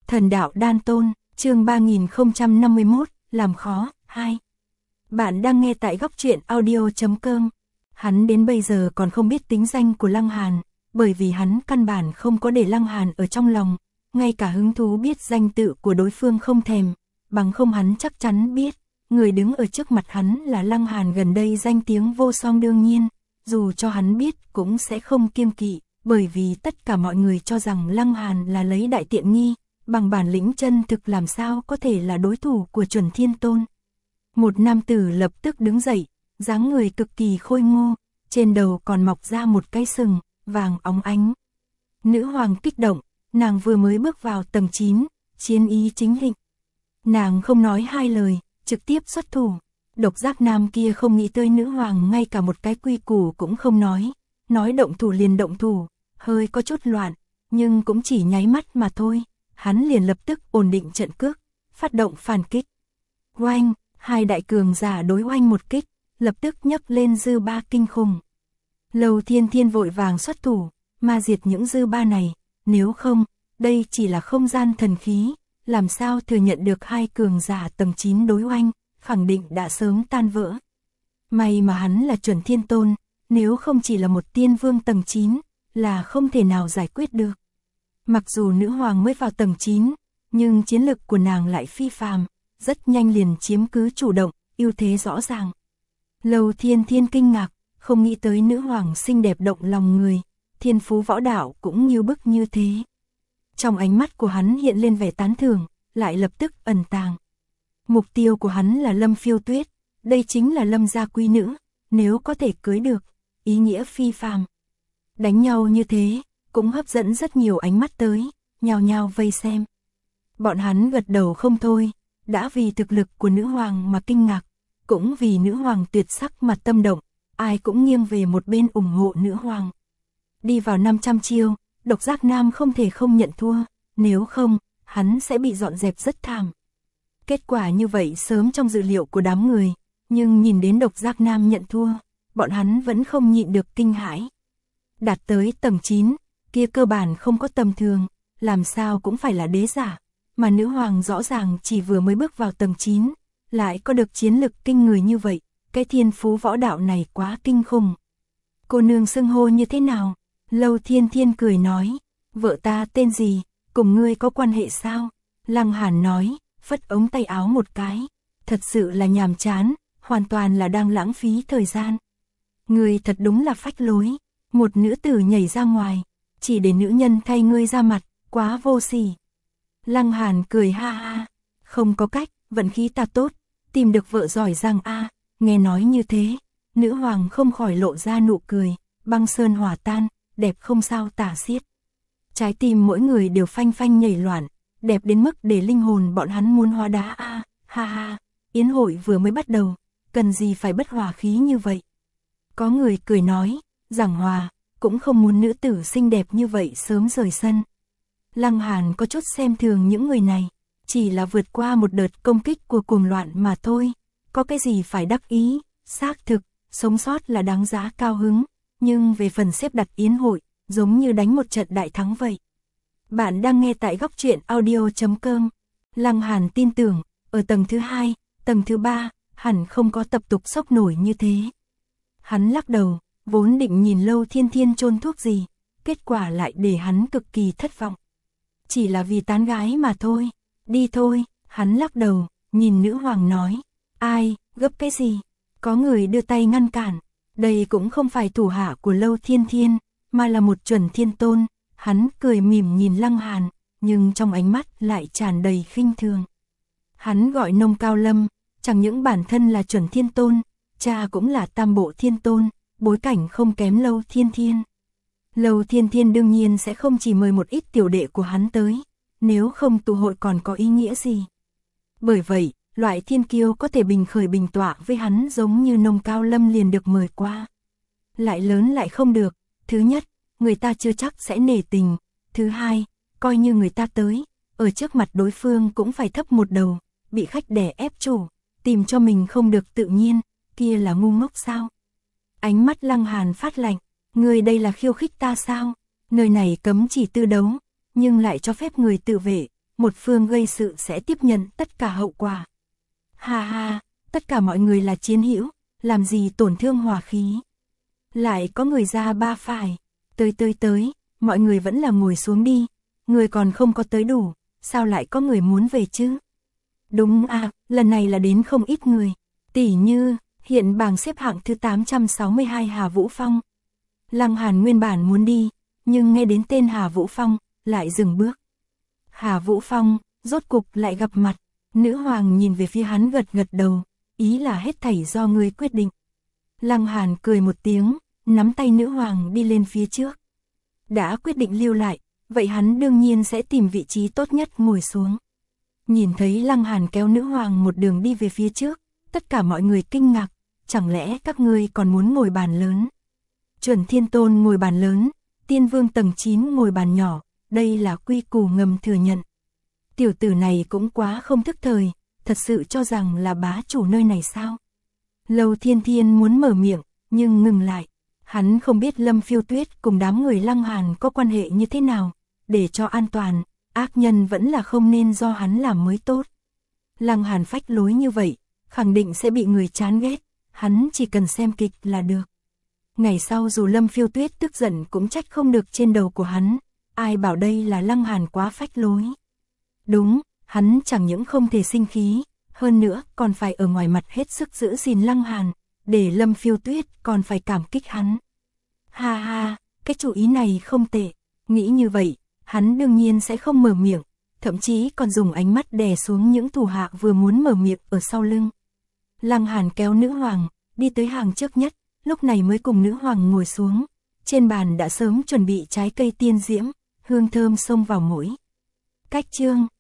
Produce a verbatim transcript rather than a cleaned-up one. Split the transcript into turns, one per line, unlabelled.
Thần đạo đan tôn, chương ba nghìn không trăm năm mươi mốt, làm khó, hai. Bạn đang nghe tại góc truyện audio chấm com. Hắn đến bây giờ còn không biết tính danh của Lăng Hàn, bởi vì hắn căn bản không có để Lăng Hàn ở trong lòng, ngay cả hứng thú biết danh tự của đối phương không thèm, bằng không hắn chắc chắn biết, người đứng ở trước mặt hắn là Lăng Hàn gần đây danh tiếng vô song đương nhiên, dù cho hắn biết cũng sẽ không kiêng kỵ, bởi vì tất cả mọi người cho rằng Lăng Hàn là lấy đại tiện nghi, bằng bản lĩnh chân thực làm sao có thể là đối thủ của Chuẩn Thiên Tôn. Một nam tử lập tức đứng dậy, dáng người cực kỳ khôi ngô, trên đầu còn mọc ra một cái sừng, vàng óng ánh. Nữ hoàng kích động, nàng vừa mới bước vào tầng chín, chiến ý chính thịnh. Nàng không nói hai lời, trực tiếp xuất thủ. Độc giác nam kia không nghĩ tới nữ hoàng ngay cả một cái quy củ cũng không nói, nói động thủ liền động thủ, hơi có chút loạn, nhưng cũng chỉ nháy mắt mà thôi, hắn liền lập tức ổn định trận cước, phát động phản kích. Oanh, hai đại cường giả đối oanh một kích, lập tức nhấc lên dư ba kinh khủng. Lầu Thiên Thiên vội vàng xuất thủ, ma diệt những dư ba này, nếu không, đây chỉ là không gian thần khí, làm sao thừa nhận được hai cường giả tầng chín đối oanh, khẳng định đã sớm tan vỡ. May mà hắn là Chuẩn Thiên Tôn, nếu không chỉ là một tiên vương tầng chín, là không thể nào giải quyết được. Mặc dù nữ hoàng mới vào tầng chín, nhưng chiến lực của nàng lại phi phàm, rất nhanh liền chiếm cứ chủ động, ưu thế rõ ràng. Lầu Thiên Thiên kinh ngạc, không nghĩ tới nữ hoàng xinh đẹp động lòng người, thiên phú võ đạo cũng như bức như thế. Trong ánh mắt của hắn hiện lên vẻ tán thưởng, lại lập tức ẩn tàng. Mục tiêu của hắn là Lâm Phiêu Tuyết, đây chính là Lâm gia quý nữ, nếu có thể cưới được, ý nghĩa phi phàm. Đánh nhau như thế, cũng hấp dẫn rất nhiều ánh mắt tới, nhao nhao vây xem. Bọn hắn gật đầu không thôi, đã vì thực lực của nữ hoàng mà kinh ngạc, cũng vì nữ hoàng tuyệt sắc mà tâm động, ai cũng nghiêng về một bên ủng hộ nữ hoàng. Đi vào năm trăm chiêu, Độc giác nam không thể không nhận thua, nếu không, hắn sẽ bị dọn dẹp rất thảm. Kết quả như vậy sớm trong dự liệu của đám người, nhưng nhìn đến Độc giác nam nhận thua, bọn hắn vẫn không nhịn được kinh hãi. Đạt tới tầng chín, kia cơ bản không có tầm thường, làm sao cũng phải là đế giả, mà nữ hoàng rõ ràng chỉ vừa mới bước vào tầng chín, lại có được chiến lực kinh người như vậy, cái thiên phú võ đạo này quá kinh khủng. Cô nương xưng hô như thế nào? Lầu Thiên Thiên cười nói, vợ ta tên gì, cùng ngươi có quan hệ sao? Lăng Hàn nói, phất ống tay áo một cái, thật sự là nhàm chán, hoàn toàn là đang lãng phí thời gian. Ngươi thật đúng là phách lối, một nữ tử nhảy ra ngoài, chỉ để nữ nhân thay ngươi ra mặt, quá vô sỉ. Lăng Hàn cười ha ha, không có cách, vận khí ta tốt, tìm được vợ giỏi giang a. Nghe nói như thế, nữ hoàng không khỏi lộ ra nụ cười, băng sơn hỏa tan, đẹp không sao tả xiết. Trái tim mỗi người đều phanh phanh nhảy loạn, đẹp đến mức để linh hồn bọn hắn muốn hóa đá a. Ha ha, yến hội vừa mới bắt đầu, cần gì phải bất hòa khí như vậy. Có người cười nói, giảng hòa, cũng không muốn nữ tử xinh đẹp như vậy sớm rời sân. Lăng Hàn có chút xem thường những người này, chỉ là vượt qua một đợt công kích của cuồng loạn mà thôi, có cái gì phải đắc ý, xác thực, sống sót là đáng giá cao hứng, nhưng về phần xếp đặt yến hội, giống như đánh một trận đại thắng vậy. Bạn đang nghe tại góc truyện audio chấm com. Lăng Hàn tin tưởng, ở tầng thứ hai, tầng thứ ba, hẳn không có tập tục sốc nổi như thế. Hắn lắc đầu, vốn định nhìn Lâu Thiên Thiên chôn thuốc gì, kết quả lại để hắn cực kỳ thất vọng. Chỉ là vì tán gái mà thôi, đi thôi, hắn lắc đầu, nhìn nữ hoàng nói, ai, gấp cái gì, có người đưa tay ngăn cản, đây cũng không phải thủ hạ của Lâu Thiên Thiên, mà là một Chuẩn Thiên Tôn, hắn cười mỉm nhìn Lăng Hàn, nhưng trong ánh mắt lại tràn đầy khinh thường. Hắn gọi Nông Cao Lâm, chẳng những bản thân là Chuẩn Thiên Tôn, cha cũng là Tam Bộ Thiên Tôn, bối cảnh không kém Lâu Thiên Thiên. Lâu Thiên Thiên đương nhiên sẽ không chỉ mời một ít tiểu đệ của hắn tới, nếu không tụ hội còn có ý nghĩa gì. Bởi vậy, loại thiên kiêu có thể bình khởi bình tọa với hắn giống như Nông Cao Lâm liền được mời qua. Lại lớn lại không được, thứ nhất, người ta chưa chắc sẽ nể tình, thứ hai, coi như người ta tới, ở trước mặt đối phương cũng phải thấp một đầu, bị khách đè ép chủ, tìm cho mình không được tự nhiên, kia là ngu ngốc sao? Ánh mắt Lăng Hàn phát lạnh, người đây là khiêu khích ta sao? Nơi này cấm chỉ tư đấu, nhưng lại cho phép người tự vệ, một phương gây sự sẽ tiếp nhận tất cả hậu quả. Ha ha, tất cả mọi người là chiến hữu, làm gì tổn thương hòa khí. Lại có người ra ba phải, tới tới tới, mọi người vẫn là ngồi xuống đi, người còn không có tới đủ, sao lại có người muốn về chứ? Đúng à, lần này là đến không ít người, tỉ như, hiện bảng xếp hạng thứ tám trăm sáu mươi hai Hà Vũ Phong. Lăng Hàn nguyên bản muốn đi, nhưng nghe đến tên Hà Vũ Phong, lại dừng bước. Hà Vũ Phong, rốt cục lại gặp mặt, nữ hoàng nhìn về phía hắn gật gật đầu, ý là hết thảy do ngươi quyết định. Lăng Hàn cười một tiếng, nắm tay nữ hoàng đi lên phía trước. Đã quyết định lưu lại, vậy hắn đương nhiên sẽ tìm vị trí tốt nhất ngồi xuống. Nhìn thấy Lăng Hàn kéo nữ hoàng một đường đi về phía trước, tất cả mọi người kinh ngạc, chẳng lẽ các ngươi còn muốn ngồi bàn lớn? Chuẩn Thiên Tôn ngồi bàn lớn, Tiên Vương tầng chín ngồi bàn nhỏ, đây là quy củ ngầm thừa nhận. Tiểu tử này cũng quá không thức thời, thật sự cho rằng là bá chủ nơi này sao? Lầu Thiên Thiên muốn mở miệng, nhưng ngừng lại. Hắn không biết Lâm Phiêu Tuyết cùng đám người Lăng Hàn có quan hệ như thế nào, để cho an toàn, ác nhân vẫn là không nên do hắn làm mới tốt. Lăng Hàn phách lối như vậy, khẳng định sẽ bị người chán ghét, hắn chỉ cần xem kịch là được. Ngày sau dù Lâm Phiêu Tuyết tức giận cũng trách không được trên đầu của hắn, ai bảo đây là Lăng Hàn quá phách lối. Đúng, hắn chẳng những không thể sinh khí, hơn nữa còn phải ở ngoài mặt hết sức giữ gìn Lăng Hàn, để Lâm Phiêu Tuyết còn phải cảm kích hắn. Ha ha, cái chủ ý này không tệ, nghĩ như vậy, hắn đương nhiên sẽ không mở miệng, thậm chí còn dùng ánh mắt đè xuống những thủ hạ vừa muốn mở miệng ở sau lưng. Lăng Hàn kéo nữ hoàng, đi tới hàng trước nhất, lúc này mới cùng nữ hoàng ngồi xuống, trên bàn đã sớm chuẩn bị trái cây tiên diễm, hương thơm xông vào mũi. Cách chương